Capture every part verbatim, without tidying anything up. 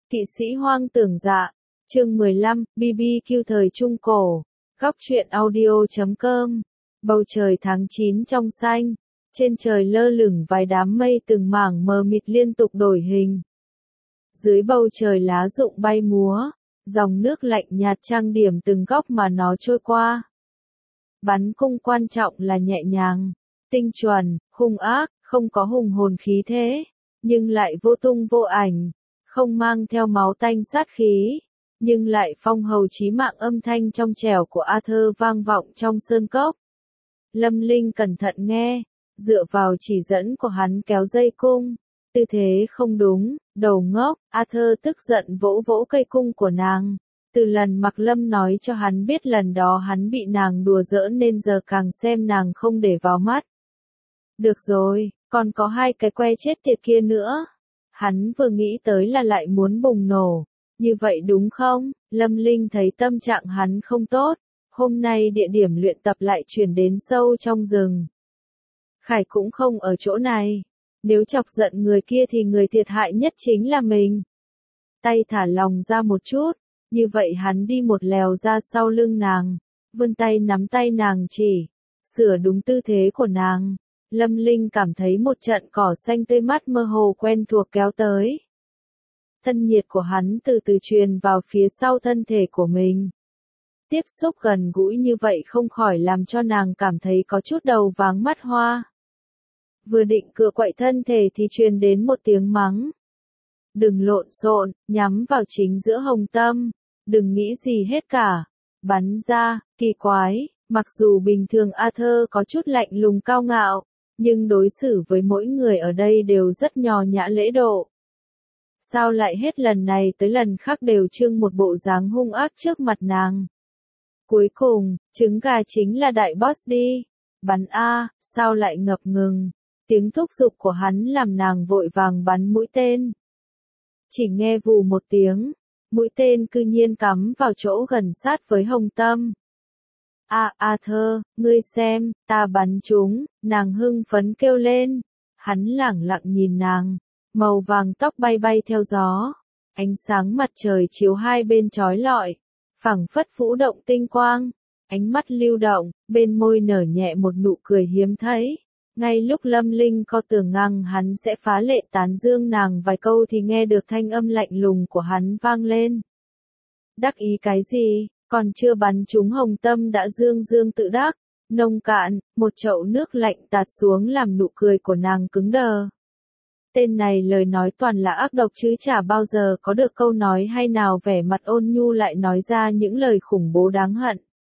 Kỵ sĩ hoang tưởng dạ, chương mười lăm, bê bê quy thời Trung Cổ, góc truyện audio chấm com. Bầu trời tháng chín trong xanh, trên trời lơ lửng vài đám mây từng mảng mờ mịt liên tục đổi hình. Dưới bầu trời lá rụng bay múa, dòng nước lạnh nhạt trang điểm từng góc mà nó trôi qua. Bắn cung quan trọng là nhẹ nhàng, tinh chuẩn, hung ác, không có hùng hồn khí thế, nhưng lại vô tung vô ảnh, không mang theo máu tanh sát khí, nhưng lại phong hầu chí mạng. Âm thanh trong trẻo của Arthur vang vọng trong sơn cốc. Lâm Linh cẩn thận nghe, dựa vào chỉ dẫn của hắn kéo dây cung, tư thế không đúng, đầu ngốc. Arthur tức giận vỗ vỗ cây cung của nàng. Từ lần Mạc Lâm nói cho hắn biết lần đó hắn bị nàng đùa giỡn nên giờ càng xem nàng không để vào mắt. Được rồi, còn có hai cái que chết tiệt kia nữa. Hắn vừa nghĩ tới là lại muốn bùng nổ. Như vậy đúng không? Lâm Linh thấy tâm trạng hắn không tốt. Hôm nay địa điểm luyện tập lại chuyển đến sâu trong rừng. Khải cũng không ở chỗ này. Nếu chọc giận người kia thì người thiệt hại nhất chính là mình. Tay thả lỏng ra một chút. Như vậy hắn đi một lèo ra sau lưng nàng. Vươn tay nắm tay nàng chỉ. Sửa đúng tư thế của nàng. Lâm Linh cảm thấy một trận cỏ xanh tươi mát mơ hồ quen thuộc kéo tới. Thân nhiệt của hắn từ từ truyền vào phía sau thân thể của mình. Tiếp xúc gần gũi như vậy không khỏi làm cho nàng cảm thấy có chút đầu váng mắt hoa. Vừa định cựa quậy thân thể thì truyền đến một tiếng mắng. Đừng lộn xộn, nhắm vào chính giữa hồng tâm. Đừng nghĩ gì hết cả. Bắn ra, kỳ quái, mặc dù bình thường Arthur có chút lạnh lùng cao ngạo, nhưng đối xử với mỗi người ở đây đều rất nho nhã lễ độ. Sao lại hết lần này tới lần khác đều trưng một bộ dáng hung ác trước mặt nàng? Cuối cùng, trứng gà chính là đại boss đi. Bắn a, sao lại ngập ngừng? Tiếng thúc giục của hắn làm nàng vội vàng bắn mũi tên. Chỉ nghe vù một tiếng, mũi tên cư nhiên cắm vào chỗ gần sát với hồng tâm. À, Arthur, ngươi xem, ta bắn chúng, nàng hưng phấn kêu lên. Hắn lẳng lặng nhìn nàng, màu vàng tóc bay bay theo gió. Ánh sáng mặt trời chiếu hai bên chói lọi, phảng phất vũ động tinh quang. Ánh mắt lưu động, bên môi nở nhẹ một nụ cười hiếm thấy. Ngay lúc Lâm Linh co tưởng ngăng hắn sẽ phá lệ tán dương nàng vài câu thì nghe được thanh âm lạnh lùng của hắn vang lên. Đắc ý cái gì? Còn chưa bắn trúng hồng tâm đã dương dương tự đắc, nông cạn, một chậu nước lạnh tạt xuống làm nụ cười của nàng cứng đờ. Tên này lời nói toàn là ác độc chứ chả bao giờ có được câu nói hay nào vẻ mặt ôn nhu lại nói ra những lời khủng bố đáng hận.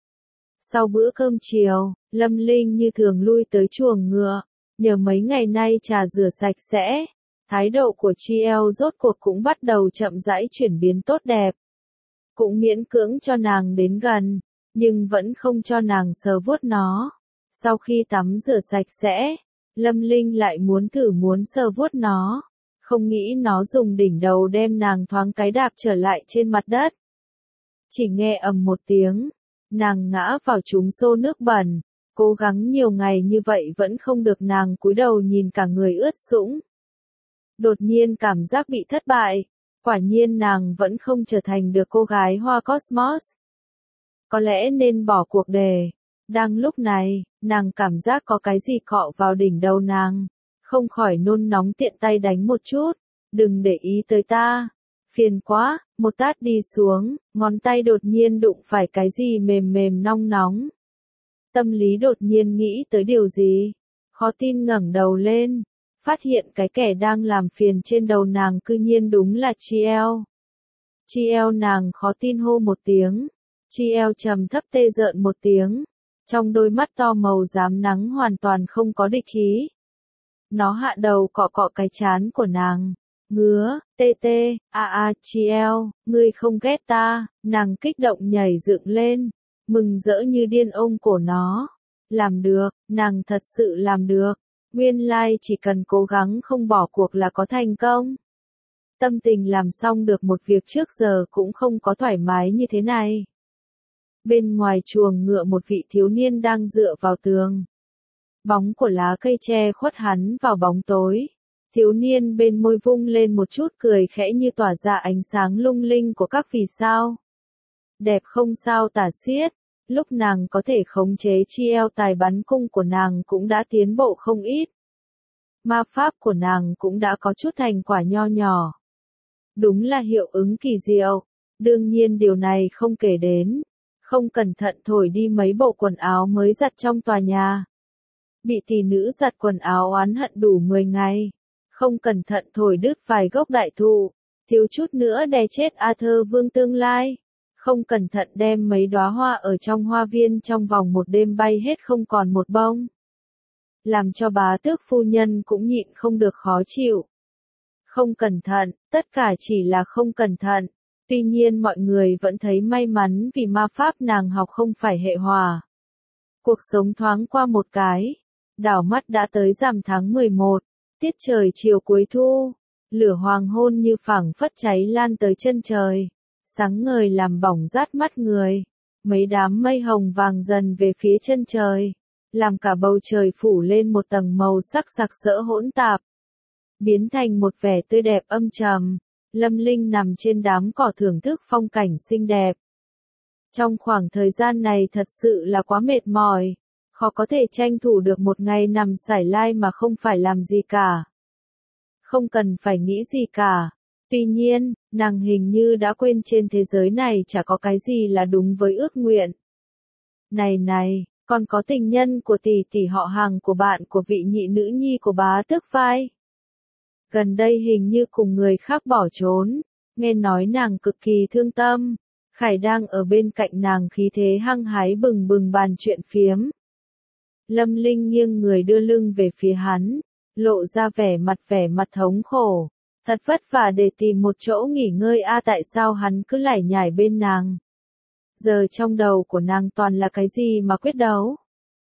Sau bữa cơm chiều, Lâm Linh như thường lui tới chuồng ngựa, nhờ mấy ngày nay trà rửa sạch sẽ, thái độ của gi lờ rốt cuộc cũng bắt đầu chậm rãi chuyển biến tốt đẹp. Cũng miễn cưỡng cho nàng đến gần, nhưng vẫn không cho nàng sờ vuốt nó. Sau khi tắm rửa sạch sẽ, Lâm Linh lại muốn thử muốn sờ vuốt nó, không nghĩ nó dùng đỉnh đầu đem nàng thoáng cái đạp trở lại trên mặt đất. Chỉ nghe ầm một tiếng, nàng ngã vào trúng xô nước bẩn, cố gắng nhiều ngày như vậy vẫn không được, nàng cúi đầu nhìn cả người ướt sũng. Đột nhiên cảm giác bị thất bại. Quả nhiên nàng vẫn không trở thành được cô gái hoa Cosmos. Có lẽ nên bỏ cuộc đề. Đang lúc này, nàng cảm giác có cái gì cọ vào đỉnh đầu nàng. Không khỏi nôn nóng tiện tay đánh một chút. Đừng để ý tới ta. Phiền quá, một tát đi xuống, ngón tay đột nhiên đụng phải cái gì mềm mềm nong nóng. Tâm lý đột nhiên nghĩ tới điều gì. Khó tin ngẩng đầu lên. Phát hiện cái kẻ đang làm phiền trên đầu nàng cư nhiên đúng là gi lờ. gi lờ nàng khó tin hô một tiếng. gi lờ trầm thấp tê rợn một tiếng. Trong đôi mắt to màu rám nắng hoàn toàn không có địch ý. Nó hạ đầu cọ cọ cái trán của nàng. Ngứa, tê tê, a a gi lờ, ngươi không ghét ta. Nàng kích động nhảy dựng lên. Mừng rỡ như điên ôm cổ nó. Làm được, nàng thật sự làm được. Nguyên lai chỉ cần cố gắng không bỏ cuộc là có thành công. Tâm tình làm xong được một việc trước giờ cũng không có thoải mái như thế này. Bên ngoài chuồng ngựa một vị thiếu niên đang dựa vào tường. Bóng của lá cây che khuất hắn vào bóng tối. Thiếu niên bên môi vung lên một chút cười khẽ như tỏa ra ánh sáng lung linh của các vì sao. Đẹp không sao tả xiết, lúc nàng có thể khống chế chi eo tài bắn cung của nàng cũng đã tiến bộ không ít. Ma pháp của nàng cũng đã có chút thành quả nho nhỏ. Đúng là hiệu ứng kỳ diệu, đương nhiên điều này không kể đến. Không cẩn thận thổi đi mấy bộ quần áo mới giặt trong tòa nhà. Bị tỷ nữ giặt quần áo oán hận đủ mười ngày. Không cẩn thận thổi đứt vài gốc đại thụ, thiếu chút nữa đè chết Arthur vương tương lai. Không cẩn thận đem mấy đóa hoa ở trong hoa viên trong vòng một đêm bay hết không còn một bông. Làm cho bá tước phu nhân cũng nhịn không được khó chịu. Không cẩn thận, tất cả chỉ là không cẩn thận. Tuy nhiên mọi người vẫn thấy may mắn vì ma pháp nàng học không phải hệ hòa. Cuộc sống thoáng qua một cái. Đảo mắt đã tới rằm tháng mười một. Tiết trời chiều cuối thu. Lửa hoàng hôn như phảng phất cháy lan tới chân trời. Sáng ngời làm bỏng rát mắt người. Mấy đám mây hồng vàng dần về phía chân trời. Làm cả bầu trời phủ lên một tầng màu sắc sặc sỡ hỗn tạp. Biến thành một vẻ tươi đẹp âm trầm. Lâm Linh nằm trên đám cỏ thưởng thức phong cảnh xinh đẹp. Trong khoảng thời gian này thật sự là quá mệt mỏi. Khó có thể tranh thủ được một ngày nằm sải lai mà không phải làm gì cả. Không cần phải nghĩ gì cả. Tuy nhiên, nàng hình như đã quên trên thế giới này chả có cái gì là đúng với ước nguyện. Này này, còn có tình nhân của tỷ tỷ họ hàng của bạn của vị nhị nữ nhi của bá tước vai. Gần đây hình như cùng người khác bỏ trốn, nghe nói nàng cực kỳ thương tâm. Khải đang ở bên cạnh nàng khí thế hăng hái bừng bừng bàn chuyện phiếm. Lâm Linh nghiêng người đưa lưng về phía hắn, lộ ra vẻ mặt vẻ mặt thống khổ. Thật vất vả để tìm một chỗ nghỉ ngơi a à, tại sao hắn cứ lải nhải bên nàng. Giờ trong đầu của nàng toàn là cái gì mà quyết đấu.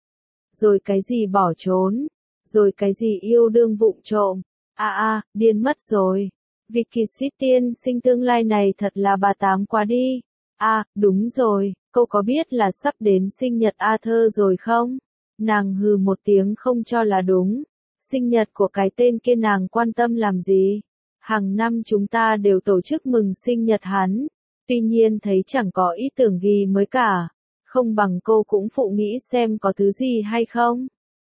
Rồi cái gì bỏ trốn. Rồi cái gì yêu đương vụng trộm. À à, điên mất rồi. Vicky Sĩ tiên sinh tương lai này thật là bà tám quá đi. À, đúng rồi, cậu có biết là sắp đến sinh nhật Arthur rồi không? Nàng hừ một tiếng không cho là đúng. Sinh nhật của cái tên kia nàng quan tâm làm gì? Hàng năm chúng ta đều tổ chức mừng sinh nhật hắn. Tuy nhiên thấy chẳng có ý tưởng gì mới cả. Không bằng cô cũng phụ nghĩ xem có thứ gì hay không?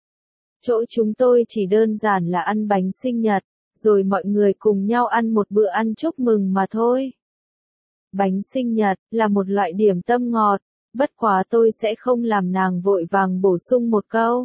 Chỗ chúng tôi chỉ đơn giản là ăn bánh sinh nhật, rồi mọi người cùng nhau ăn một bữa ăn chúc mừng mà thôi. Bánh sinh nhật là một loại điểm tâm ngọt, bất quá tôi sẽ không làm nàng vội vàng bổ sung một câu.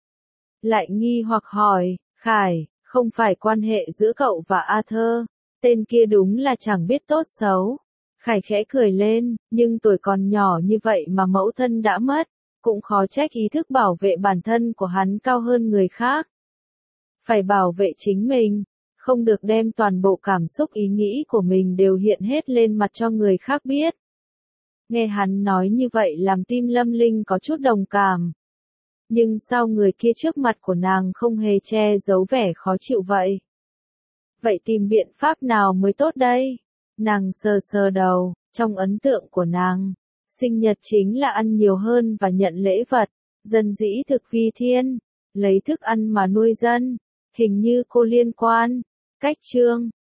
Lại nghi hoặc hỏi, Khải, không phải quan hệ giữa cậu và Arthur, tên kia đúng là chẳng biết tốt xấu. Khải khẽ cười lên, nhưng tuổi còn nhỏ như vậy mà mẫu thân đã mất, cũng khó trách ý thức bảo vệ bản thân của hắn cao hơn người khác. Phải bảo vệ chính mình, không được đem toàn bộ cảm xúc ý nghĩ của mình đều hiện hết lên mặt cho người khác biết. Nghe hắn nói như vậy làm tim Lâm Linh có chút đồng cảm. Nhưng sao người kia trước mặt của nàng không hề che giấu vẻ khó chịu vậy? Vậy tìm biện pháp nào mới tốt đây? Nàng sờ sờ đầu, trong ấn tượng của nàng, sinh nhật chính là ăn nhiều hơn và nhận lễ vật, dân dĩ thực vi thiên, lấy thức ăn mà nuôi dân, hình như cô liên quan. Cách chương